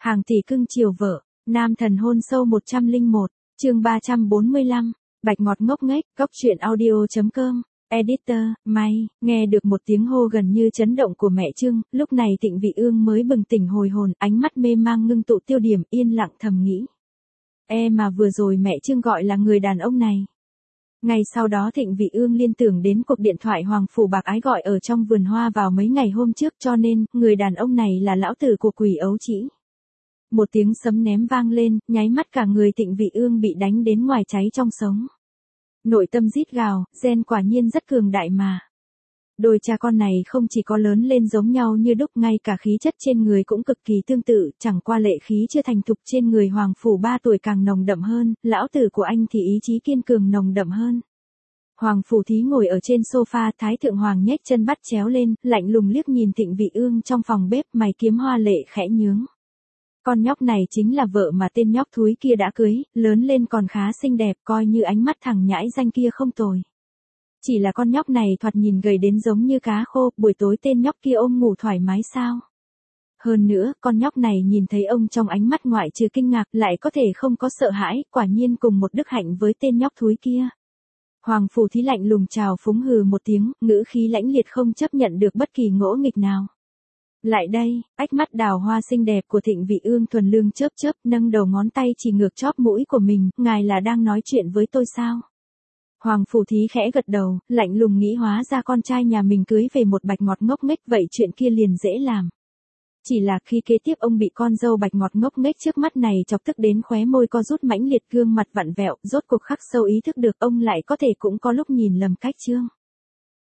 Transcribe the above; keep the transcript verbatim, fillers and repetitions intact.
Hàng tỷ cưng chiều vợ, nam thần hôn sâu một trăm lẻ một, chương ba trăm bốn mươi lăm, bạch ngọt ngốc nghếch, góc truyện audio.com, editor, may, nghe được một tiếng hô gần như chấn động của mẹ Trương, lúc này Thịnh Vị Ương mới bừng tỉnh hồi hồn, ánh mắt mê mang ngưng tụ tiêu điểm, yên lặng thầm nghĩ. E mà vừa rồi mẹ Trương gọi là người đàn ông này. Ngày sau đó Thịnh Vị Ương liên tưởng đến cuộc điện thoại Hoàng Phủ Bạc Ái gọi ở trong vườn hoa vào mấy ngày hôm trước, cho nên, người đàn ông này là lão tử của Quỷ Ấu Trĩ. Một tiếng sấm ném vang lên, nháy mắt cả người Thịnh Vị Ương bị đánh đến ngoài cháy trong sống. Nội tâm rít gào, gen quả nhiên rất cường đại mà. Đôi cha con này không chỉ có lớn lên giống nhau như đúc, ngay cả khí chất trên người cũng cực kỳ tương tự, chẳng qua lệ khí chưa thành thục trên người Hoàng Phủ ba tuổi càng nồng đậm hơn, lão tử của anh thì ý chí kiên cường nồng đậm hơn. Hoàng Phủ Thí ngồi ở trên sofa, Thái Thượng Hoàng nhếch chân bắt chéo lên, lạnh lùng liếc nhìn Thịnh Vị Ương trong phòng bếp, mày kiếm hoa lệ khẽ nhướng. Con nhóc này chính là vợ mà tên nhóc thúi kia đã cưới, lớn lên còn khá xinh đẹp, coi như ánh mắt thằng nhãi danh kia không tồi. Chỉ là con nhóc này thoạt nhìn gầy đến giống như cá khô, buổi tối tên nhóc kia ôm ngủ thoải mái sao? Hơn nữa, con nhóc này nhìn thấy ông trong ánh mắt ngoại trừ kinh ngạc, lại có thể không có sợ hãi, quả nhiên cùng một đức hạnh với tên nhóc thúi kia. Hoàng Phủ Thí lạnh lùng chào phúng hừ một tiếng, ngữ khí lãnh liệt không chấp nhận được bất kỳ ngỗ nghịch nào. Lại đây, ách mắt đào hoa xinh đẹp của Thịnh Vị Ương thuần lương chớp chớp, nâng đầu ngón tay chỉ ngược chóp mũi của mình, ngài là đang nói chuyện với tôi sao? Hoàng Phủ Thí khẽ gật đầu, lạnh lùng nghĩ hóa ra con trai nhà mình cưới về một bạch ngọt ngốc nghếch, vậy chuyện kia liền dễ làm. Chỉ là khi kế tiếp ông bị con dâu bạch ngọt ngốc nghếch trước mắt này chọc tức đến khóe môi co rút mãnh liệt, gương mặt vặn vẹo, rốt cuộc khắc sâu ý thức được ông lại có thể cũng có lúc nhìn lầm cách Trương.